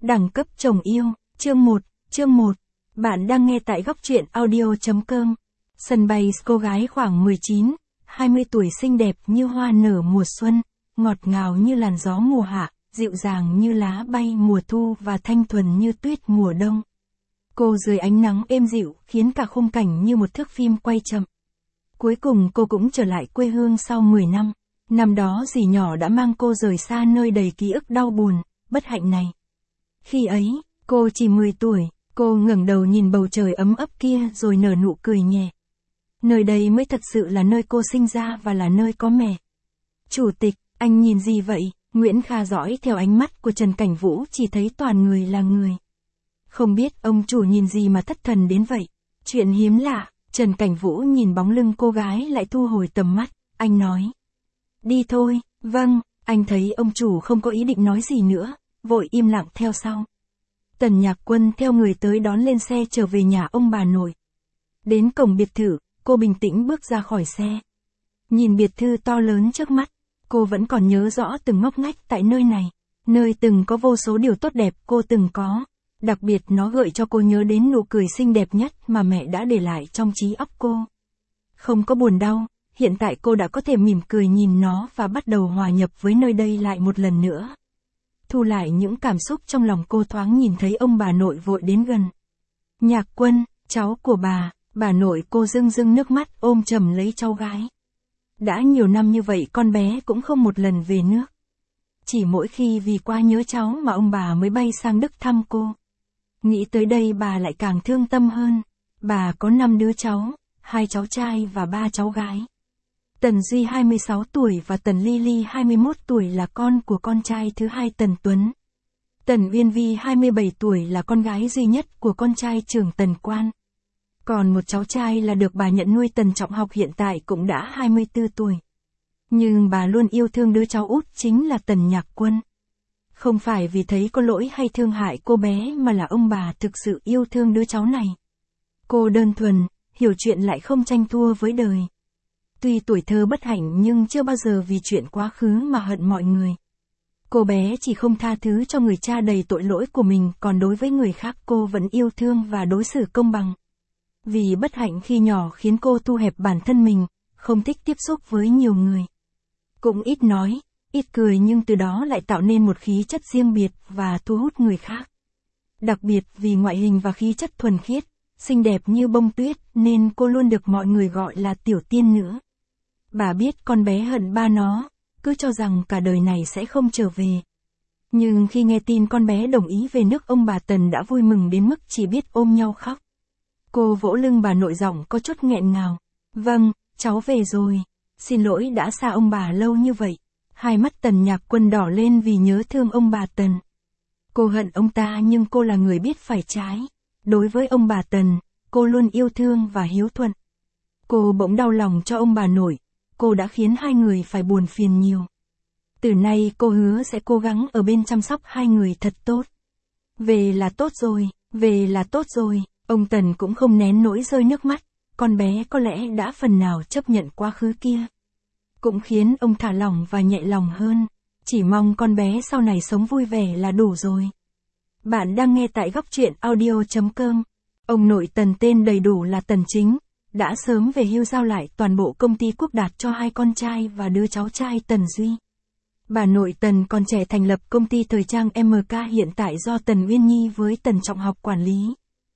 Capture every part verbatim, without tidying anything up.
Đẳng cấp chồng yêu, chương một, chương một. Bạn đang nghe tại góc truyện audio.com. Sân bay cô gái khoảng mười chín, hai mươi tuổi xinh đẹp như hoa nở mùa xuân, ngọt ngào như làn gió mùa hạ, dịu dàng như lá bay mùa thu và thanh thuần như tuyết mùa đông. Cô dưới ánh nắng êm dịu khiến cả khung cảnh như một thước phim quay chậm. Cuối cùng cô cũng trở lại quê hương sau mười năm. Năm đó dì nhỏ đã mang cô rời xa nơi đầy ký ức đau buồn, bất hạnh này. Khi ấy, cô chỉ mười tuổi, cô ngẩng đầu nhìn bầu trời ấm ấp kia rồi nở nụ cười nhẹ. Nơi đây mới thật sự là nơi cô sinh ra và là nơi có mẹ. Chủ tịch, anh nhìn gì vậy? Nguyễn Kha dõi theo ánh mắt của Trần Cảnh Vũ chỉ thấy toàn người là người. Không biết ông chủ nhìn gì mà thất thần đến vậy. Chuyện hiếm lạ, Trần Cảnh Vũ nhìn bóng lưng cô gái lại thu hồi tầm mắt, anh nói. Đi thôi, vâng, anh thấy ông chủ không có ý định nói gì nữa, vội im lặng theo sau. Tần Nhạc Quân theo người tới đón lên xe trở về nhà ông bà nội. Đến cổng biệt thự, cô bình tĩnh bước ra khỏi xe. Nhìn biệt thự to lớn trước mắt, cô vẫn còn nhớ rõ từng ngóc ngách tại nơi này, nơi từng có vô số điều tốt đẹp cô từng có. Đặc biệt nó gợi cho cô nhớ đến nụ cười xinh đẹp nhất mà mẹ đã để lại trong trí óc cô. Không có buồn đau, hiện tại cô đã có thể mỉm cười nhìn nó và bắt đầu hòa nhập với nơi đây lại một lần nữa. Thu lại những cảm xúc trong lòng cô, thoáng nhìn thấy ông bà nội vội đến gần. Nhạc Quân, cháu của bà, bà nội cô rưng rưng nước mắt ôm chầm lấy cháu gái. Đã nhiều năm như vậy con bé cũng không một lần về nước. Chỉ mỗi khi vì quá nhớ cháu mà ông bà mới bay sang Đức thăm cô. Nghĩ tới đây bà lại càng thương tâm hơn. Bà có năm đứa cháu, hai cháu trai và ba cháu gái. Tần Duy hai mươi sáu tuổi và Tần Ly Ly hai mươi mốt tuổi là con của con trai thứ hai Tần Tuấn. Tần Uyên Vi hai mươi bảy tuổi là con gái duy nhất của con trai trưởng Tần Quan. Còn một cháu trai là được bà nhận nuôi Tần Trọng Học hiện tại cũng đã hai mươi tư tuổi. Nhưng bà luôn yêu thương đứa cháu út chính là Tần Nhạc Quân. Không phải vì thấy có lỗi hay thương hại cô bé mà là ông bà thực sự yêu thương đứa cháu này. Cô đơn thuần, hiểu chuyện lại không tranh thua với đời. Tuy tuổi thơ bất hạnh nhưng chưa bao giờ vì chuyện quá khứ mà hận mọi người. Cô bé chỉ không tha thứ cho người cha đầy tội lỗi của mình, còn đối với người khác cô vẫn yêu thương và đối xử công bằng. Vì bất hạnh khi nhỏ khiến cô thu hẹp bản thân mình, không thích tiếp xúc với nhiều người. Cũng ít nói, ít cười nhưng từ đó lại tạo nên một khí chất riêng biệt và thu hút người khác. Đặc biệt vì ngoại hình và khí chất thuần khiết, xinh đẹp như bông tuyết nên cô luôn được mọi người gọi là tiểu tiên nữ. Bà biết con bé hận ba nó, cứ cho rằng cả đời này sẽ không trở về. Nhưng khi nghe tin con bé đồng ý về nước, ông bà Tần đã vui mừng đến mức chỉ biết ôm nhau khóc. Cô vỗ lưng bà nội giọng có chút nghẹn ngào. Vâng, cháu về rồi. Xin lỗi đã xa ông bà lâu như vậy. Hai mắt Tần Nhạc Quân đỏ lên vì nhớ thương ông bà Tần. Cô hận ông ta nhưng cô là người biết phải trái. Đối với ông bà Tần, cô luôn yêu thương và hiếu thuận. Cô bỗng đau lòng cho ông bà nội. Cô đã khiến hai người phải buồn phiền nhiều. Từ nay cô hứa sẽ cố gắng ở bên chăm sóc hai người thật tốt. Về là tốt rồi, về là tốt rồi. Ông Tần cũng không nén nỗi rơi nước mắt. Con bé có lẽ đã phần nào chấp nhận quá khứ kia. Cũng khiến ông thả lỏng và nhẹ lòng hơn. Chỉ mong con bé sau này sống vui vẻ là đủ rồi. Bạn đang nghe tại góc truyện audio.com. Ông nội Tần tên đầy đủ là Tần Chính, đã sớm về hưu giao lại toàn bộ công ty Quốc Đạt cho hai con trai và đứa cháu trai Tần Duy. Bà nội Tần còn trẻ thành lập công ty thời trang em ca hiện tại do Tần Uyên Nhi với Tần Trọng Học quản lý.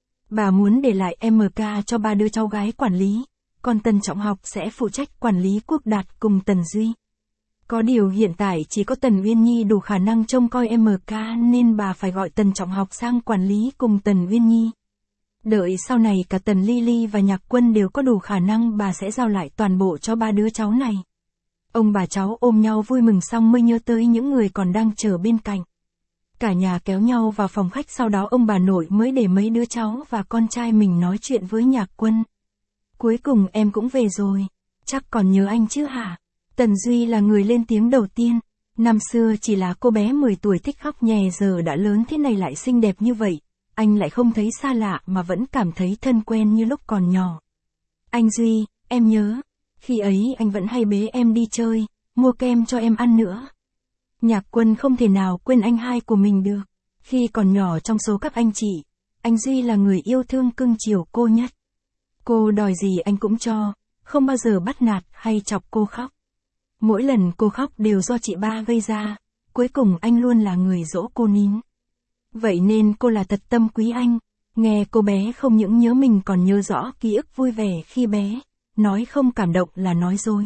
Bà muốn để lại em ca cho ba đứa cháu gái quản lý, còn Tần Trọng Học sẽ phụ trách quản lý Quốc Đạt cùng Tần Duy. Có điều hiện tại chỉ có Tần Uyên Nhi đủ khả năng trông coi em ca nên bà phải gọi Tần Trọng Học sang quản lý cùng Tần Uyên Nhi. Đợi sau này cả Tần Ly Ly và Nhạc Quân đều có đủ khả năng, bà sẽ giao lại toàn bộ cho ba đứa cháu này. Ông bà cháu ôm nhau vui mừng xong mới nhớ tới những người còn đang chờ bên cạnh. Cả nhà kéo nhau vào phòng khách, sau đó ông bà nội mới để mấy đứa cháu và con trai mình nói chuyện với Nhạc Quân. Cuối cùng em cũng về rồi, chắc còn nhớ anh chứ hả? Tần Duy là người lên tiếng đầu tiên. Năm xưa chỉ là cô bé mười tuổi thích khóc nhè, giờ đã lớn thế này lại xinh đẹp như vậy. Anh lại không thấy xa lạ mà vẫn cảm thấy thân quen như lúc còn nhỏ. Anh Duy, em nhớ. Khi ấy anh vẫn hay bế em đi chơi, mua kem cho em ăn nữa. Nhạc Quân không thể nào quên anh hai của mình được. Khi còn nhỏ trong số các anh chị, anh Duy là người yêu thương cưng chiều cô nhất. Cô đòi gì anh cũng cho, không bao giờ bắt nạt hay chọc cô khóc. Mỗi lần cô khóc đều do chị ba gây ra, cuối cùng anh luôn là người dỗ cô nín. Vậy nên cô là thật tâm quý anh, nghe cô bé không những nhớ mình còn nhớ rõ ký ức vui vẻ khi bé, nói không cảm động là nói dối.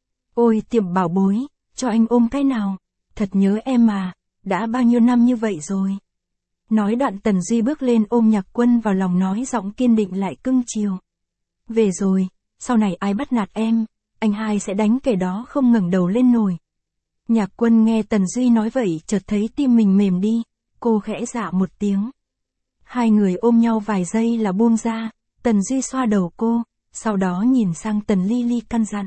Ôi Tiệp bảo bối, cho anh ôm cái nào, thật nhớ em mà, đã bao nhiêu năm như vậy rồi. Nói đoạn Tần Duy bước lên ôm Nhạc Quân vào lòng nói giọng kiên định lại cưng chiều. Về rồi, sau này ai bắt nạt em, anh hai sẽ đánh kẻ đó không ngẩng đầu lên nổi. Nhạc Quân nghe Tần Duy nói vậy chợt thấy tim mình mềm đi, cô khẽ dạ một tiếng. Hai người ôm nhau vài giây là buông ra, Tần Duy xoa đầu cô, sau đó nhìn sang Tần Ly Ly căn dặn.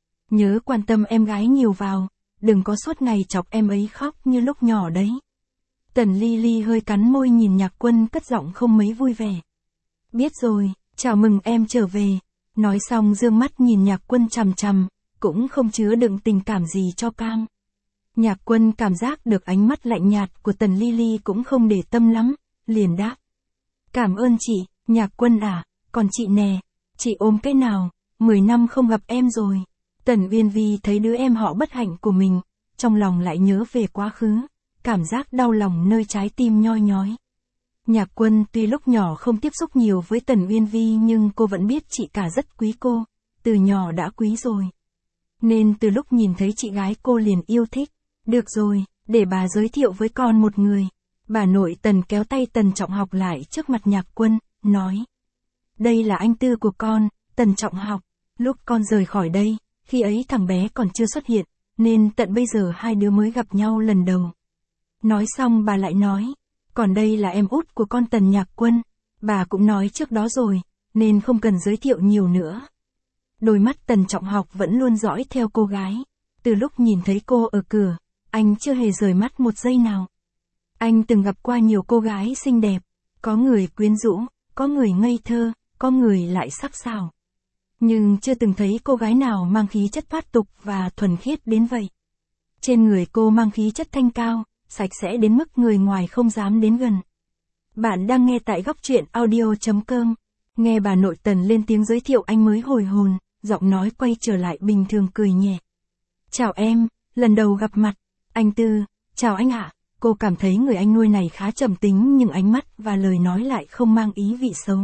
Nhớ quan tâm em gái nhiều vào, đừng có suốt ngày chọc em ấy khóc như lúc nhỏ đấy. Tần Ly Ly hơi cắn môi nhìn Nhạc Quân cất giọng không mấy vui vẻ. Biết rồi, chào mừng em trở về. Nói xong dương mắt nhìn Nhạc Quân chằm chằm, cũng không chứa đựng tình cảm gì cho cam. Nhạc Quân cảm giác được ánh mắt lạnh nhạt của Tần Ly Ly cũng không để tâm lắm, liền đáp. Cảm ơn chị, Nhạc Quân à, còn chị nè, chị ôm cái nào, mười năm không gặp em rồi. Tần Uyên Vi thấy đứa em họ bất hạnh của mình, trong lòng lại nhớ về quá khứ, cảm giác đau lòng nơi trái tim nhoi nhói. Nhạc Quân tuy lúc nhỏ không tiếp xúc nhiều với Tần Uyên Vi nhưng cô vẫn biết chị cả rất quý cô, từ nhỏ đã quý rồi. Nên từ lúc nhìn thấy chị gái cô liền yêu thích. Được rồi, để bà giới thiệu với con một người. Bà nội Tần kéo tay Tần Trọng Học lại trước mặt Nhạc Quân, nói. Đây là anh tư của con, Tần Trọng Học. Lúc con rời khỏi đây, khi ấy thằng bé còn chưa xuất hiện, nên tận bây giờ hai đứa mới gặp nhau lần đầu. Nói xong bà lại nói. Còn đây là em út của con Tần Nhạc Quân. Bà cũng nói trước đó rồi, nên không cần giới thiệu nhiều nữa. Đôi mắt Tần Trọng Học vẫn luôn dõi theo cô gái. Từ lúc nhìn thấy cô ở cửa, anh chưa hề rời mắt một giây nào. Anh từng gặp qua nhiều cô gái xinh đẹp, có người quyến rũ, có người ngây thơ, có người lại sắc sảo. Nhưng chưa từng thấy cô gái nào mang khí chất thoát tục và thuần khiết đến vậy. Trên người cô mang khí chất thanh cao, sạch sẽ đến mức người ngoài không dám đến gần. Bạn đang nghe tại góc truyện audio chấm com. Nghe bà nội Tần lên tiếng giới thiệu anh mới hồi hồn, giọng nói quay trở lại bình thường cười nhẹ. Chào em, lần đầu gặp mặt. Anh Tư, chào anh ạ. Cô cảm thấy người anh nuôi này khá trầm tính nhưng ánh mắt và lời nói lại không mang ý vị xấu.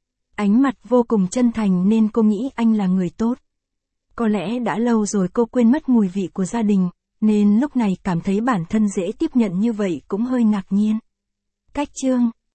Ánh mặt vô cùng chân thành nên cô nghĩ anh là người tốt. Có lẽ đã lâu rồi cô quên mất mùi vị của gia đình, nên lúc này cảm thấy bản thân dễ tiếp nhận như vậy cũng hơi ngạc nhiên. Cách chương